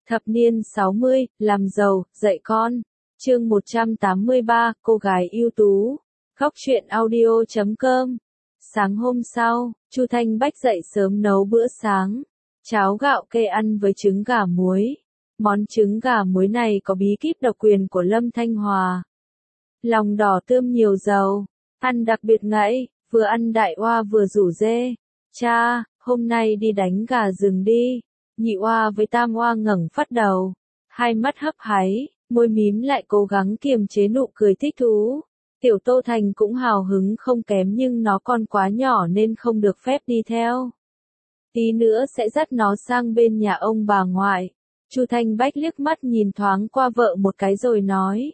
Thập niên 60, làm giàu, dạy con. Chương 183, cô gái ưu tú. Góc truyện audio.com. Sáng hôm sau, Chu Thanh Bách dậy sớm nấu bữa sáng. Cháo gạo kê ăn với trứng gà muối. Món trứng gà muối này có bí kíp độc quyền của Lâm Thanh Hòa. Lòng đỏ tươm nhiều dầu, ăn đặc biệt ngậy, vừa ăn đại oa vừa rủ dê. Cha, hôm nay đi đánh gà rừng đi. Nhị oa với tam oa ngẩng phát đầu, hai mắt hấp háy, môi mím lại cố gắng kiềm chế nụ cười thích thú. Tiểu Tô Thành cũng hào hứng không kém nhưng nó còn quá nhỏ nên không được phép đi theo. Tí nữa sẽ dắt nó sang bên nhà ông bà ngoại. Chu Thanh Bách liếc mắt nhìn thoáng qua vợ một cái rồi nói.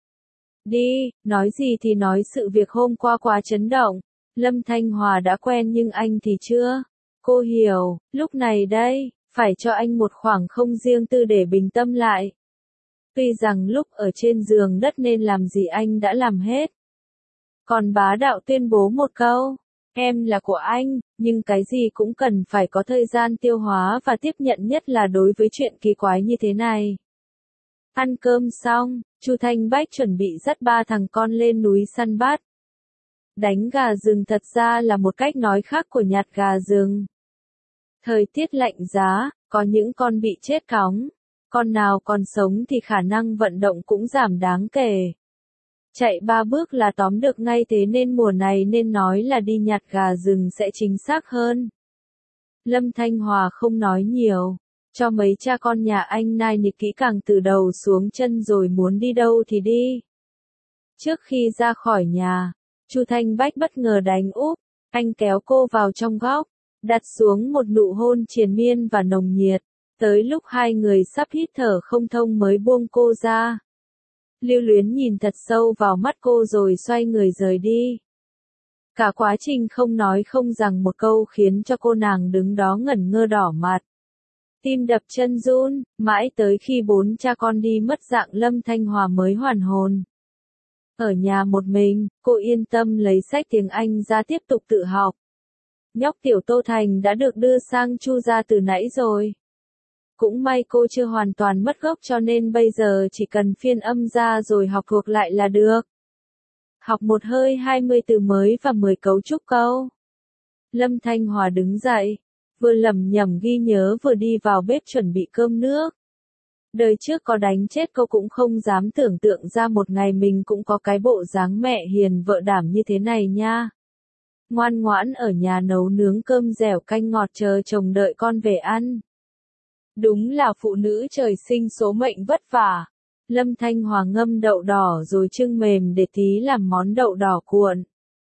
Đi, nói gì thì nói sự việc hôm qua quá chấn động. Lâm Thanh Hòa đã quen nhưng anh thì chưa. Cô hiểu, lúc này đây, phải cho anh một khoảng không riêng tư để bình tâm lại. Tuy rằng lúc ở trên giường đất nên làm gì anh đã làm hết. Còn bá đạo tuyên bố một câu, em là của anh, nhưng cái gì cũng cần phải có thời gian tiêu hóa và tiếp nhận, nhất là đối với chuyện kỳ quái như thế này. Ăn cơm xong, Chu Thanh Bách chuẩn bị dắt ba thằng con lên núi săn bắt. Đánh gà rừng thật ra là một cách nói khác của nhặt gà rừng. Thời tiết lạnh giá, có những con bị chết cóng, con nào còn sống thì khả năng vận động cũng giảm đáng kể. Chạy 3 bước là tóm được ngay, thế nên mùa này nên nói là đi nhặt gà rừng sẽ chính xác hơn. Lâm Thanh Hòa không nói nhiều, cho mấy cha con nhà anh nai nịch kỹ càng từ đầu xuống chân rồi muốn đi đâu thì đi. Trước khi ra khỏi nhà, Chu Thanh Bách bất ngờ đánh úp, anh kéo cô vào trong góc, đặt xuống một nụ hôn triền miên và nồng nhiệt, tới lúc hai người sắp hít thở không thông mới buông cô ra. Lưu Luyến nhìn thật sâu vào mắt cô rồi xoay người rời đi. Cả quá trình không nói không rằng một câu khiến cho cô nàng đứng đó ngẩn ngơ đỏ mặt. Tim đập chân run, mãi tới khi 4 cha con đi mất dạng Lâm Thanh Hòa mới hoàn hồn. Ở nhà một mình, cô yên tâm lấy sách tiếng Anh ra tiếp tục tự học. Nhóc Tiểu Tô Thành đã được đưa sang Chu gia từ nãy rồi. Cũng may cô chưa hoàn toàn mất gốc cho nên bây giờ chỉ cần phiên âm ra rồi học thuộc lại là được. Học một hơi 20 từ mới và 10 cấu trúc câu. Lâm Thanh Hòa đứng dậy, vừa lẩm nhẩm ghi nhớ vừa đi vào bếp chuẩn bị cơm nước. Đời trước có đánh chết cô cũng không dám tưởng tượng ra một ngày mình cũng có cái bộ dáng mẹ hiền vợ đảm như thế này nha. Ngoan ngoãn ở nhà nấu nướng cơm dẻo canh ngọt chờ chồng đợi con về ăn. Đúng là phụ nữ trời sinh số mệnh vất vả. Lâm Thanh Hòa ngâm đậu đỏ rồi trưng mềm để tí làm món đậu đỏ cuộn.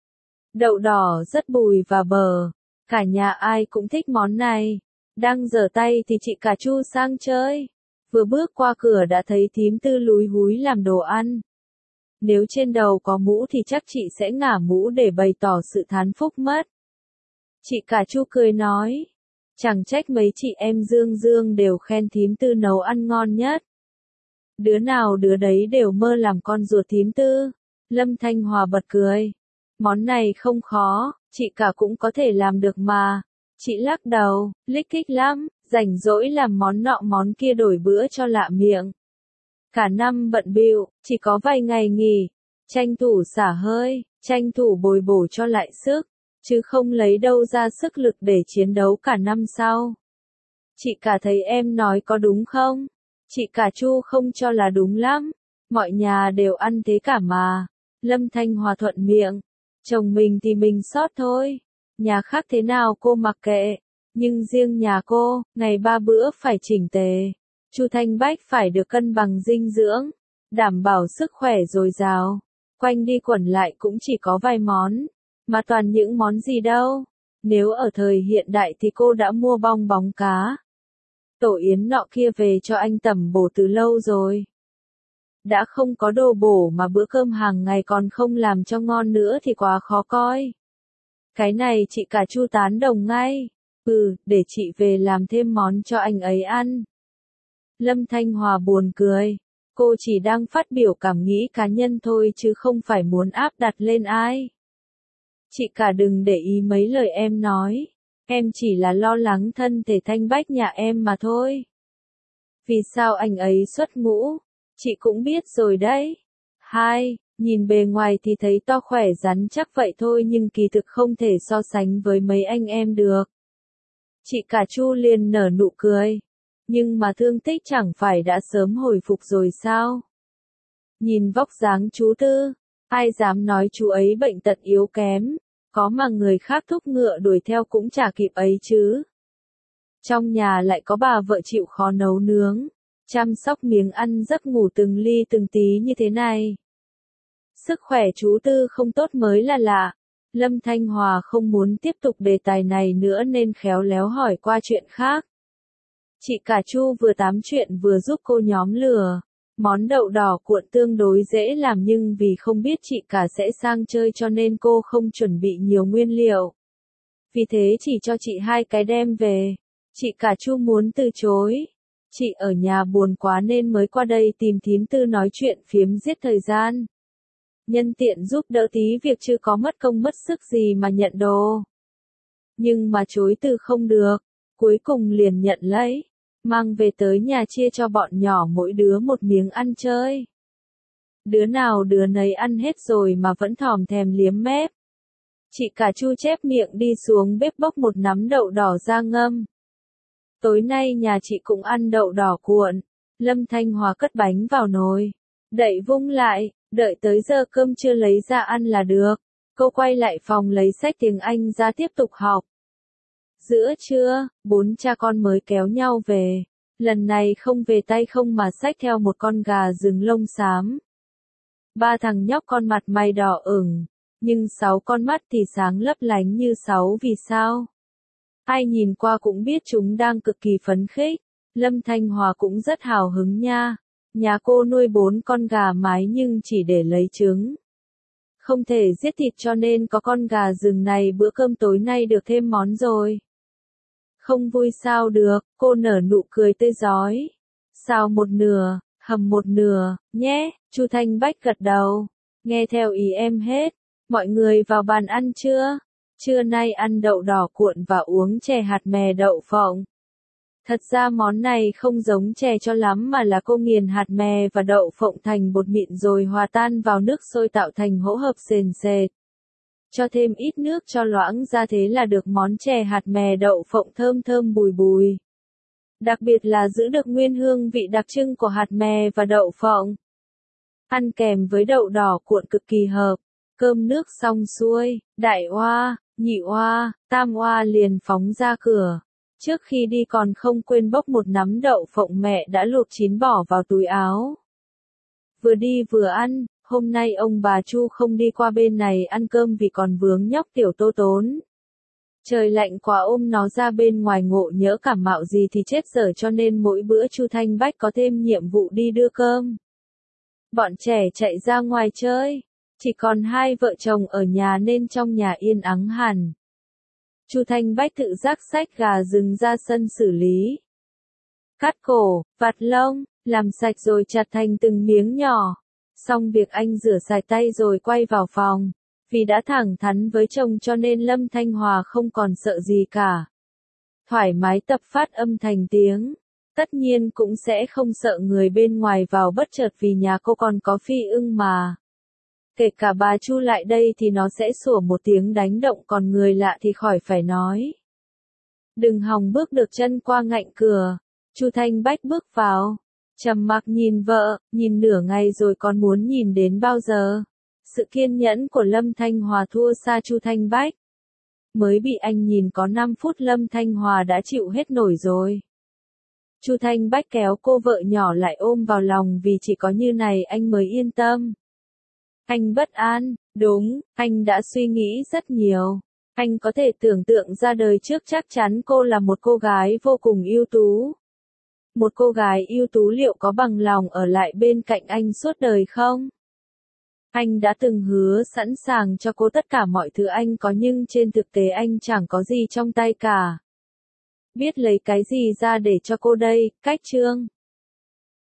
Đậu đỏ rất bùi và bờ, cả nhà ai cũng thích món này. Đang giở tay thì chị cả Chu sang chơi. Vừa bước qua cửa đã thấy thím Tư lúi húi làm đồ ăn. Nếu trên đầu có mũ thì chắc chị sẽ ngả mũ để bày tỏ sự thán phục mất. Chị cả Chu cười nói. Chẳng trách mấy chị em Dương Dương đều khen thím Tư nấu ăn ngon nhất. Đứa nào đứa đấy đều mơ làm con ruột thím Tư. Lâm Thanh Hòa bật cười. Món này không khó, chị cả cũng có thể làm được mà. Chị lắc đầu, lích kích lắm, rảnh rỗi làm món nọ món kia đổi bữa cho lạ miệng. Cả năm bận bịu, chỉ có vài ngày nghỉ, tranh thủ xả hơi, tranh thủ bồi bổ cho lại sức, chứ không lấy đâu ra sức lực để chiến đấu cả năm sau. Chị cả thấy em nói có đúng không? Chị cả Chu không cho là đúng lắm, mọi nhà đều ăn thế cả mà. Lâm Thanh Hòa thuận miệng, chồng mình thì mình sót thôi, nhà khác thế nào cô mặc kệ, nhưng riêng nhà cô, ngày 3 bữa phải chỉnh tề. Chu Thanh Bách phải được cân bằng dinh dưỡng, đảm bảo sức khỏe dồi dào. Quanh đi quẩn lại cũng chỉ có vài món, mà toàn những món gì đâu. Nếu ở thời hiện đại thì cô đã mua bong bóng cá, tổ yến nọ kia về cho anh tẩm bổ từ lâu rồi. Đã không có đồ bổ mà bữa cơm hàng ngày còn không làm cho ngon nữa thì quá khó coi. Cái này chị cả Chu tán đồng ngay. Để chị về làm thêm món cho anh ấy ăn. Lâm Thanh Hòa buồn cười. Cô chỉ đang phát biểu cảm nghĩ cá nhân thôi chứ không phải muốn áp đặt lên ai. Chị cả đừng để ý mấy lời em nói. Em chỉ là lo lắng thân thể Thanh Bách nhà em mà thôi. Vì sao anh ấy xuất ngũ? Chị cũng biết rồi đấy. 2. Nhìn bề ngoài thì thấy to khỏe rắn chắc vậy thôi nhưng kỳ thực không thể so sánh với mấy anh em được. Chị cả Chu liền nở nụ cười. Nhưng mà thương tích chẳng phải đã sớm hồi phục rồi sao? Nhìn vóc dáng chú Tư, ai dám nói chú ấy bệnh tật yếu kém, có mà người khác thúc ngựa đuổi theo cũng chả kịp ấy chứ. Trong nhà lại có bà vợ chịu khó nấu nướng, chăm sóc miếng ăn giấc ngủ từng ly từng tí như thế này. Sức khỏe chú Tư không tốt mới là lạ. Lâm Thanh Hòa không muốn tiếp tục đề tài này nữa nên khéo léo hỏi qua chuyện khác. Chị cả Chu vừa tám chuyện vừa giúp cô nhóm lửa. Món đậu đỏ cuộn tương đối dễ làm nhưng vì không biết chị cả sẽ sang chơi cho nên cô không chuẩn bị nhiều nguyên liệu. Vì thế chỉ cho chị 2 cái đem về. Chị cả Chu muốn từ chối. Chị ở nhà buồn quá nên mới qua đây tìm thím Tư nói chuyện phiếm giết thời gian. Nhân tiện giúp đỡ tí việc chứ có mất công mất sức gì mà nhận đồ. Nhưng mà chối từ không được, cuối cùng liền nhận lấy, mang về tới nhà chia cho bọn nhỏ mỗi đứa một miếng ăn chơi. Đứa nào đứa nấy ăn hết rồi mà vẫn thòm thèm liếm mép. Chị cả Chu chép miệng đi xuống bếp bốc một nắm đậu đỏ ra ngâm. Tối nay nhà chị cũng ăn đậu đỏ cuộn. Lâm Thanh Hòa cất bánh vào nồi, đậy vung lại, đợi tới giờ cơm trưa lấy ra ăn là được. Cô quay lại phòng lấy sách tiếng Anh ra tiếp tục học. Giữa trưa, 4 cha con mới kéo nhau về. Lần này không về tay không mà xách theo một con gà rừng lông xám. 3 thằng nhóc con mặt mày đỏ ửng, nhưng 6 con mắt thì sáng lấp lánh như 6 vì sao. Ai nhìn qua cũng biết chúng đang cực kỳ phấn khích. Lâm Thanh Hòa cũng rất hào hứng nha. Nhà cô nuôi 4 con gà mái nhưng chỉ để lấy trứng. Không thể giết thịt cho nên có con gà rừng này bữa cơm tối nay được thêm món rồi. Không vui sao được, cô nở nụ cười tươi rói. Xào một nửa, hầm một nửa, nhé, Chu Thanh Bách gật đầu. Nghe theo ý em hết. Mọi người vào bàn ăn chưa? Trưa nay ăn đậu đỏ cuộn và uống chè hạt mè đậu phộng. Thật ra món này không giống chè cho lắm mà là cô nghiền hạt mè và đậu phộng thành bột mịn rồi hòa tan vào nước sôi tạo thành hỗn hợp sền sệt. Cho thêm ít nước cho loãng ra thế là được món chè hạt mè đậu phộng thơm thơm bùi bùi. Đặc biệt là giữ được nguyên hương vị đặc trưng của hạt mè và đậu phộng. Ăn kèm với đậu đỏ cuộn cực kỳ hợp. Cơm nước xong xuôi, đại oa, nhị oa, tam oa liền phóng ra cửa. Trước khi đi còn không quên bốc một nắm đậu phộng mẹ đã luộc chín bỏ vào túi áo. Vừa đi vừa ăn, hôm nay ông bà Chu không đi qua bên này ăn cơm vì còn vướng nhóc tiểu Tô Tốn. Trời lạnh quá ôm nó ra bên ngoài ngộ nhỡ cảm mạo gì thì chết dở cho nên mỗi bữa Chu Thanh Bách có thêm nhiệm vụ đi đưa cơm. Bọn trẻ chạy ra ngoài chơi, chỉ còn 2 vợ chồng ở nhà nên trong nhà yên ắng hẳn. Chu Thanh Bách tự giác xách gà rừng ra sân xử lý. Cắt cổ, vặt lông, làm sạch rồi chặt thành từng miếng nhỏ. Xong việc anh rửa sạch tay rồi quay vào phòng. Vì đã thẳng thắn với chồng cho nên Lâm Thanh Hòa không còn sợ gì cả. Thoải mái tập phát âm thành tiếng. Tất nhiên cũng sẽ không sợ người bên ngoài vào bất chợt vì nhà cô còn có phi ưng mà. Kể cả bà Chu lại đây thì nó sẽ sủa một tiếng đánh động còn người lạ thì khỏi phải nói. Đừng hòng bước được chân qua ngạnh cửa. Chu Thanh Bách bước vào. Trầm mặc nhìn vợ, nhìn nửa ngày rồi còn muốn nhìn đến bao giờ. Sự kiên nhẫn của Lâm Thanh Hòa thua xa Chu Thanh Bách. Mới bị anh nhìn có 5 phút Lâm Thanh Hòa đã chịu hết nổi rồi. Chu Thanh Bách kéo cô vợ nhỏ lại ôm vào lòng vì chỉ có như này anh mới yên tâm. Anh bất an, đúng, anh đã suy nghĩ rất nhiều. Anh có thể tưởng tượng ra đời trước chắc chắn cô là một cô gái vô cùng ưu tú. Một cô gái ưu tú liệu có bằng lòng ở lại bên cạnh anh suốt đời không? Anh đã từng hứa sẵn sàng cho cô tất cả mọi thứ anh có nhưng trên thực tế anh chẳng có gì trong tay cả. Biết lấy cái gì ra để cho cô đây, cách chương.